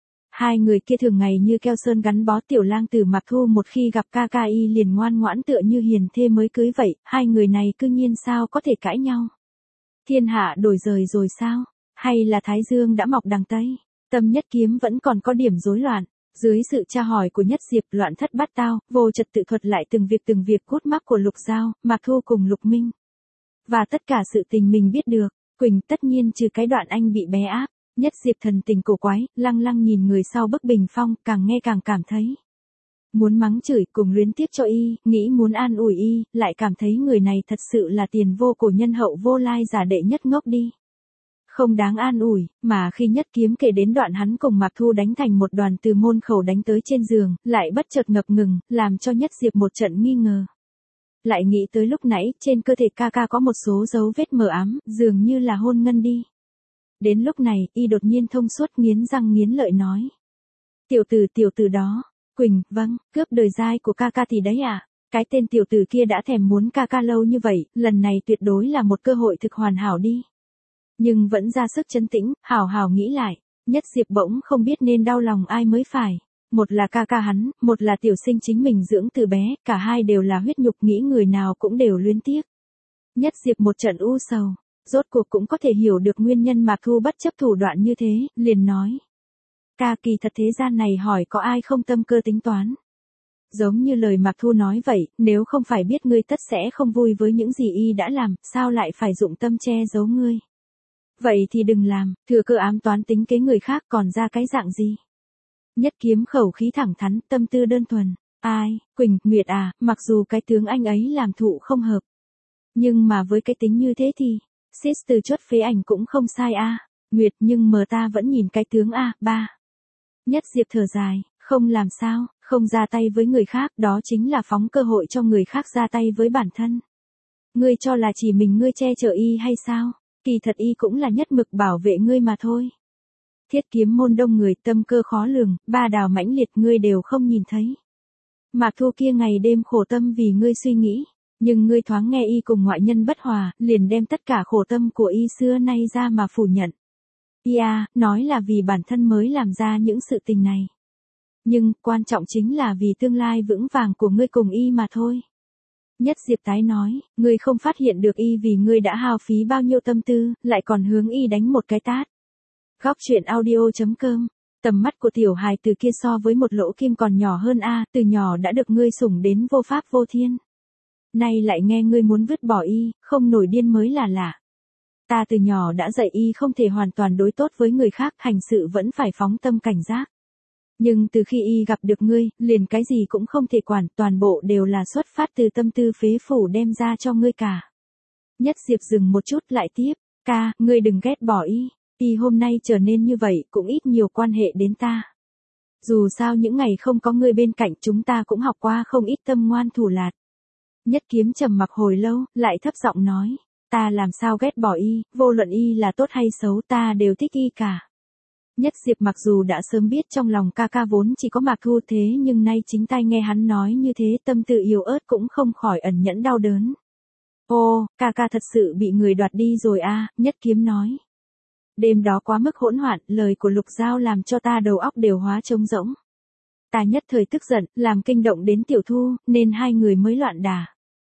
Hai người kia thường ngày như keo sơn gắn bó, tiểu lang tử Mạc Thu một khi gặp ca ca y liền ngoan ngoãn tựa như hiền thê mới cưới vậy, hai người này cư nhiên sao có thể cãi nhau. Thiên hạ đổi rời rồi sao? Hay là Thái Dương đã mọc đằng Tây? Tâm Nhất Kiếm vẫn còn có điểm rối loạn. Dưới sự tra hỏi của Nhất Diệp loạn thất bát tao, vô trật tự thuật lại từng việc cốt mắc của Lục Giao, Mạc Thu cùng Lục Minh. Và tất cả sự tình mình biết được, Quỳnh tất nhiên trừ cái đoạn anh bị bé áp. Nhất Diệp thần tình cổ quái, lăng nhìn người sau bức bình phong, càng nghe càng cảm thấy. Muốn mắng chửi cùng luyến tiếc cho y, nghĩ muốn an ủi y, lại cảm thấy người này thật sự là tiền vô cổ nhân hậu vô lai giả đệ nhất ngốc đi. Không đáng an ủi, mà khi Nhất Kiếm kể đến đoạn hắn cùng Mạc Thu đánh thành một đoàn từ môn khẩu đánh tới trên giường, lại bất chợt ngập ngừng, làm cho Nhất Diệp một trận nghi ngờ. Lại nghĩ tới lúc nãy, trên cơ thể ca ca có một số dấu vết mờ ám, dường như là hôn ngân đi. Đến lúc này, y đột nhiên thông suốt nghiến răng nghiến lợi nói. Tiểu tử đó. Quỳnh, vâng, cướp đời giai của ca ca thì đấy à. Cái tên tiểu tử kia đã thèm muốn ca ca lâu như vậy, lần này tuyệt đối là một cơ hội thực hoàn hảo đi. Nhưng vẫn ra sức trấn tĩnh, hảo nghĩ lại. Nhất Diệp bỗng không biết nên đau lòng ai mới phải. Một là ca ca hắn, một là tiểu sinh chính mình dưỡng từ bé, cả hai đều là huyết nhục, nghĩ người nào cũng đều luyến tiếc. Nhất Diệp một trận u sầu. Rốt cuộc cũng có thể hiểu được nguyên nhân Mạc Thu bất chấp thủ đoạn như thế, liền nói. Ca kỳ thật thế gian này hỏi có ai không tâm cơ tính toán. Giống như lời Mạc Thu nói vậy, nếu không phải biết ngươi tất sẽ không vui với những gì y đã làm, sao lại phải dụng tâm che giấu ngươi. Vậy thì đừng làm, thừa cơ ám toán tính kế người khác còn ra cái dạng gì. Nhất Kiếm khẩu khí thẳng thắn, tâm tư đơn thuần. Ai, Quỳnh, Nguyệt à, mặc dù cái tướng anh ấy làm thụ không hợp. Nhưng mà với cái tính như thế thì, sister chốt phế ảnh cũng không sai a. Nguyệt, nhưng mờ ta vẫn nhìn cái tướng a. Ba. Nhất Diệp thở dài, không làm sao, không ra tay với người khác, đó chính là phóng cơ hội cho người khác ra tay với bản thân. Ngươi cho là chỉ mình ngươi che chở y hay sao? Kỳ thật y cũng là nhất mực bảo vệ ngươi mà thôi. Thiết Kiếm môn đông người, tâm cơ khó lường, ba đào mãnh liệt ngươi đều không nhìn thấy. Mạc Thu kia ngày đêm khổ tâm vì ngươi suy nghĩ. Nhưng ngươi thoáng nghe y cùng ngoại nhân bất hòa, liền đem tất cả khổ tâm của y xưa nay ra mà phủ nhận. Nói là vì bản thân mới làm ra những sự tình này. Nhưng, quan trọng chính là vì tương lai vững vàng của ngươi cùng y mà thôi. Nhất Diệp tái nói, ngươi không phát hiện được y vì ngươi đã hao phí bao nhiêu tâm tư, lại còn hướng y đánh một cái tát. Góc truyện audio.com, tầm mắt của tiểu hài từ kia so với một lỗ kim còn nhỏ hơn từ nhỏ đã được ngươi sủng đến vô pháp vô thiên. Nay lại nghe ngươi muốn vứt bỏ y, không nổi điên mới là lạ. Ta từ nhỏ đã dạy y không thể hoàn toàn đối tốt với người khác, hành sự vẫn phải phóng tâm cảnh giác. Nhưng từ khi y gặp được ngươi, liền cái gì cũng không thể quản, toàn bộ đều là xuất phát từ tâm tư phế phủ đem ra cho ngươi cả. Nhất Diệp dừng một chút lại tiếp, ca, ngươi đừng ghét bỏ y hôm nay trở nên như vậy cũng ít nhiều quan hệ đến ta. Dù sao những ngày không có ngươi bên cạnh chúng ta cũng học qua không ít tâm ngoan thủ lạt. Nhất Kiếm trầm mặc hồi lâu, lại thấp giọng nói. Ta làm sao ghét bỏ y, vô luận y là tốt hay xấu ta đều thích y cả. Nhất Diệp mặc dù đã sớm biết trong lòng ca ca vốn chỉ có Mạc Thu thế nhưng nay chính tai nghe hắn nói như thế tâm tư yếu ớt cũng không khỏi ẩn nhẫn đau đớn. Ô, ca ca thật sự bị người đoạt đi rồi à, Nhất Kiếm nói. Đêm đó quá mức hỗn loạn, lời của Lục Giao làm cho ta đầu óc đều hóa trống rỗng. Ta nhất thời tức giận, làm kinh động đến Tiểu Thu, nên hai người mới loạn đả.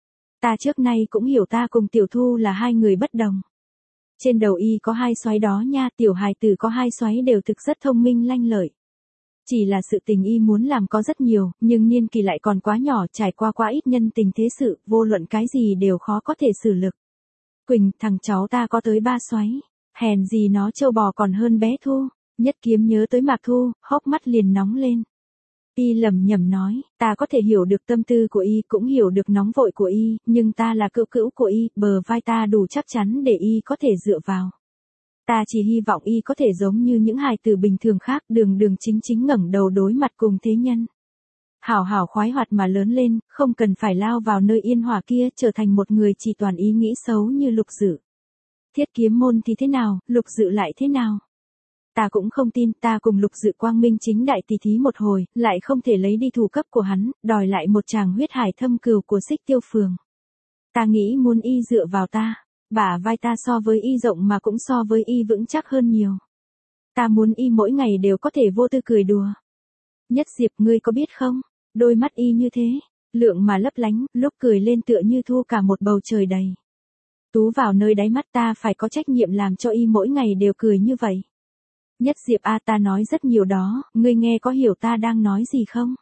Ta trước nay cũng hiểu ta cùng Tiểu Thu là hai người bất đồng. Trên đầu y có hai xoáy đó nha, tiểu hài tử có hai xoáy đều thực rất thông minh lanh lợi. Chỉ là sự tình y muốn làm có rất nhiều, nhưng niên kỳ lại còn quá nhỏ, trải qua quá ít nhân tình thế sự, vô luận cái gì đều khó có thể xử lực. Quỳnh, thằng cháu ta có tới 3 xoáy, hèn gì nó trâu bò còn hơn bé Thu. Nhất Kiếm nhớ tới Mạc Thu, hốc mắt liền nóng lên. Y lẩm nhẩm nói, ta có thể hiểu được tâm tư của y, cũng hiểu được nóng vội của y, nhưng ta là cữu cữu của y, bờ vai ta đủ chắc chắn để y có thể dựa vào. Ta chỉ hy vọng y có thể giống như những hài tử bình thường khác, đường đường chính chính ngẩng đầu đối mặt cùng thế nhân. Hảo hảo khoái hoạt mà lớn lên, không cần phải lao vào nơi yên hòa kia, trở thành một người chỉ toàn ý nghĩ xấu như Lục Dự. Thiết Kiếm môn thì thế nào, Lục Dự lại thế nào? Ta cũng không tin, ta cùng Lục Dự quang minh chính đại tỉ thí một hồi, lại không thể lấy đi thủ cấp của hắn, đòi lại một tràng huyết hải thâm cừu của Xích Tiêu Phường. Ta nghĩ muốn y dựa vào ta, bả vai ta so với y rộng mà cũng so với y vững chắc hơn nhiều. Ta muốn y mỗi ngày đều có thể vô tư cười đùa. Nhất Diệp, ngươi có biết không, đôi mắt y như thế, lượng mà lấp lánh, lúc cười lên tựa như thu cả một bầu trời đầy. Tú vào nơi đáy mắt, ta phải có trách nhiệm làm cho y mỗi ngày đều cười như vậy. Nhất Diệp a, ta nói rất nhiều đó, ngươi nghe có hiểu ta đang nói gì không?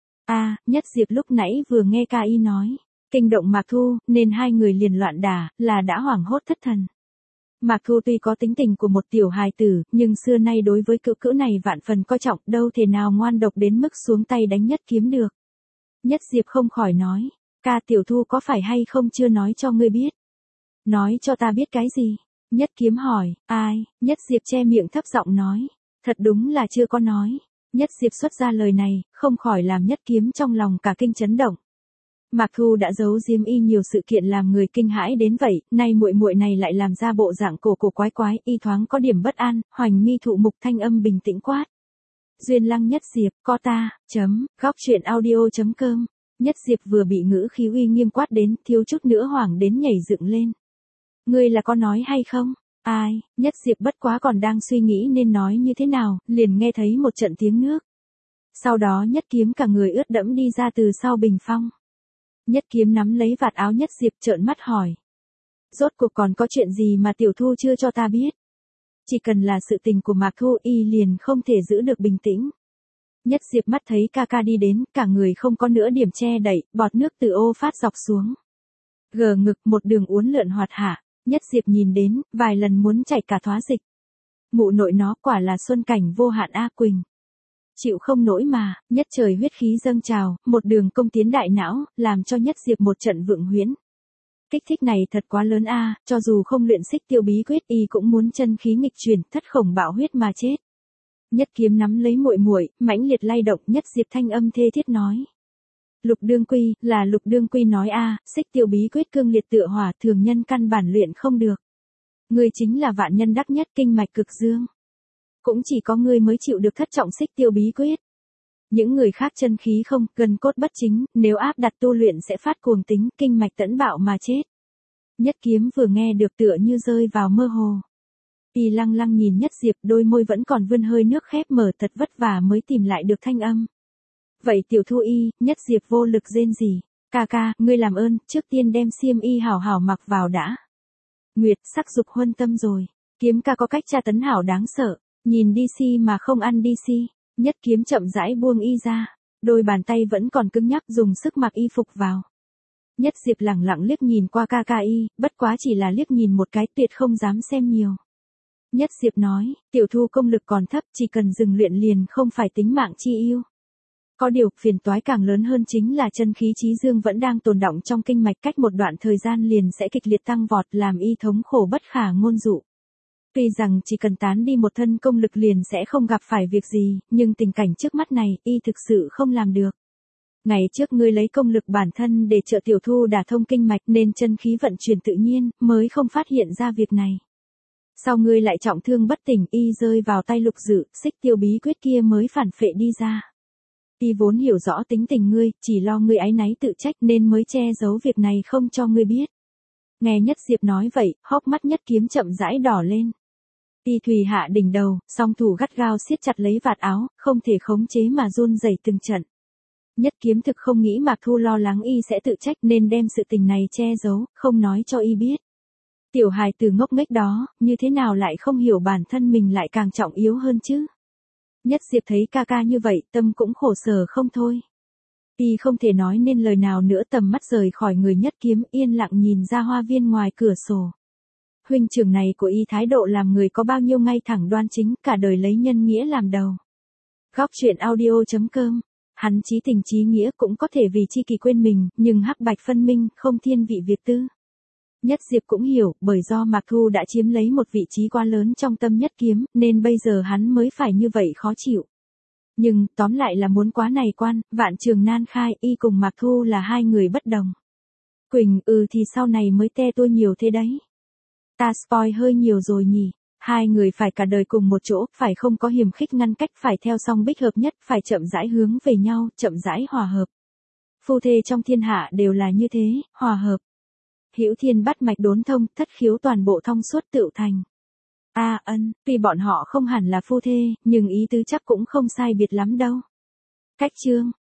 A, Nhất Diệp lúc nãy vừa nghe ca y nói, kinh động Mạc Thu, nên hai người liền loạn đả, là đã hoảng hốt thất thần. Mạc Thu tuy có tính tình của một tiểu hài tử, nhưng xưa nay đối với cữu cữu này vạn phần coi trọng, đâu thể nào ngoan độc đến mức xuống tay đánh Nhất Kiếm được. Nhất Diệp không khỏi nói, ca Tiểu Thu có phải hay không chưa nói cho ngươi biết? Nói cho ta biết cái gì? Nhất Kiếm hỏi, ai? Nhất Diệp che miệng thấp giọng nói, thật đúng là chưa có nói. Nhất Diệp xuất ra lời này, không khỏi làm Nhất Kiếm trong lòng cả kinh chấn động. Mạc Thu đã giấu giếm y nhiều sự kiện làm người kinh hãi đến vậy, nay muội muội này lại làm ra bộ dạng cổ cổ quái quái, y thoáng có điểm bất an, hoành mi thụ mục thanh âm bình tĩnh quát. Duyên Lăng Nhất Diệp, có ta, góc chuyện audio.com. Nhất Diệp vừa bị ngữ khí uy nghiêm quát đến, thiếu chút nữa hoảng đến nhảy dựng lên. Ngươi là có nói hay không? Ai? Nhất Diệp bất quá còn đang suy nghĩ nên nói như thế nào, liền nghe thấy một trận tiếng nước. Sau đó Nhất Kiếm cả người ướt đẫm đi ra từ sau bình phong. Nhất Kiếm nắm lấy vạt áo Nhất Diệp trợn mắt hỏi. Rốt cuộc còn có chuyện gì mà Tiểu Thu chưa cho ta biết? Chỉ cần là sự tình của Mạc Thu y liền không thể giữ được bình tĩnh. Nhất Diệp mắt thấy ca ca đi đến, cả người không có nữa điểm che đậy, bọt nước từ ô phát dọc xuống. Gờ ngực một đường uốn lượn hoạt hạ, Nhất Diệp nhìn đến, vài lần muốn chạy cả thoá dịch. Mụ nội nó quả là xuân cảnh vô hạn A Quỳnh. Chịu không nổi mà, nhất trời huyết khí dâng trào, một đường công tiến đại não, làm cho Nhất Diệp một trận vượng huyễn. Kích thích này thật quá lớn a, cho dù không luyện Xích Tiêu bí quyết y cũng muốn chân khí nghịch chuyển, thất khổng bạo huyết mà chết. Nhất Kiếm nắm lấy muội muội, mãnh liệt lay động, Nhất Diệp thanh âm thê thiết nói. Lục Đương Quy, là Lục Đương Quy nói a, Xích Tiêu bí quyết cương liệt tựa hỏa, thường nhân căn bản luyện không được. Ngươi chính là vạn nhân đắc nhất kinh mạch cực dương. Cũng chỉ có ngươi mới chịu được thất trọng Xích Tiêu bí quyết. Những người khác chân khí không, gần cốt bất chính, nếu áp đặt tu luyện sẽ phát cuồng tính, kinh mạch tẫn bạo mà chết. Nhất Kiếm vừa nghe được tựa như rơi vào mơ hồ. Y lăng lăng nhìn Nhất Diệp, đôi môi vẫn còn vươn hơi nước khép mở, thật vất vả mới tìm lại được thanh âm. Vậy Tiểu Thu y, Nhất Diệp vô lực rên rỉ. Ca ca, ngươi làm ơn, trước tiên đem xiêm y hảo hảo mặc vào đã. Nguyệt, sắc dục huân tâm rồi. Kiếm ca có cách tra tấn hảo đáng sợ. Nhìn DC mà không ăn DC. Nhất Kiếm chậm rãi buông y ra. Đôi bàn tay vẫn còn cứng nhắc dùng sức mặc y phục vào. Nhất Diệp lẳng lặng liếc nhìn qua ca ca y, bất quá chỉ là liếc nhìn một cái, tuyệt không dám xem nhiều. Nhất Diệp nói, Tiểu Thu công lực còn thấp, chỉ cần dừng luyện liền không phải tính mạng chi yêu. Có điều, phiền toái càng lớn hơn chính là chân khí chí dương vẫn đang tồn đọng trong kinh mạch, cách một đoạn thời gian liền sẽ kịch liệt tăng vọt, làm y thống khổ bất khả ngôn dụ. Tuy rằng chỉ cần tán đi một thân công lực liền sẽ không gặp phải việc gì, nhưng tình cảnh trước mắt này, y thực sự không làm được. Ngày trước ngươi lấy công lực bản thân để trợ tiểu thu đả thông kinh mạch nên chân khí vận chuyển tự nhiên, mới không phát hiện ra việc này. Sau ngươi lại trọng thương bất tỉnh, y rơi vào tay Lục Dự, xích tiêu bí quyết kia mới phản phệ đi ra. Y vốn hiểu rõ tính tình ngươi, chỉ lo ngươi áy náy tự trách nên mới che giấu việc này không cho ngươi biết. Nghe Nhất Diệp nói vậy, hốc mắt Nhất Kiếm chậm rãi đỏ lên. Y Thùy hạ đỉnh đầu, song thủ gắt gao siết chặt lấy vạt áo, không thể khống chế mà run rẩy từng trận. Nhất Kiếm thực không nghĩ Mạc Thu lo lắng y sẽ tự trách nên đem sự tình này che giấu, không nói cho y biết. Tiểu hài tử ngốc nghếch đó, như thế nào lại không hiểu bản thân mình lại càng trọng yếu hơn chứ? Nhất Diệp thấy ca ca như vậy, tâm cũng khổ sở không thôi. Y không thể nói nên lời nào nữa, tầm mắt rời khỏi người Nhất Kiếm, yên lặng nhìn ra hoa viên ngoài cửa sổ. Huynh trưởng này của y thái độ làm người có bao nhiêu ngay thẳng đoan chính, cả đời lấy nhân nghĩa làm đầu. Góc truyện audio.com. Hắn chí tình chí nghĩa cũng có thể vì chi kỳ quên mình, nhưng hắc bạch phân minh, không thiên vị việc tư. Nhất Diệp cũng hiểu, bởi do Mạc Thu đã chiếm lấy một vị trí quá lớn trong tâm Nhất Kiếm, nên bây giờ hắn mới phải như vậy khó chịu. Nhưng, tóm lại là muốn quá này quan, vạn trường nan khai, y cùng Mạc Thu là hai người bất đồng. Quỳnh, thì sau này mới te tua nhiều thế đấy. Ta spoil hơi nhiều rồi nhỉ. Hai người phải cả đời cùng một chỗ, phải không có hiềm khích ngăn cách, phải theo song bích hợp nhất, phải chậm rãi hướng về nhau, chậm rãi hòa hợp. Phu thê trong thiên hạ đều là như thế, hòa hợp. Hữu thiên bắt mạch đốn thông, thất khiếu toàn bộ thông suốt tựu thành. Tuy bọn họ không hẳn là phu thê, nhưng ý tứ chắc cũng không sai biệt lắm đâu. Cách chương.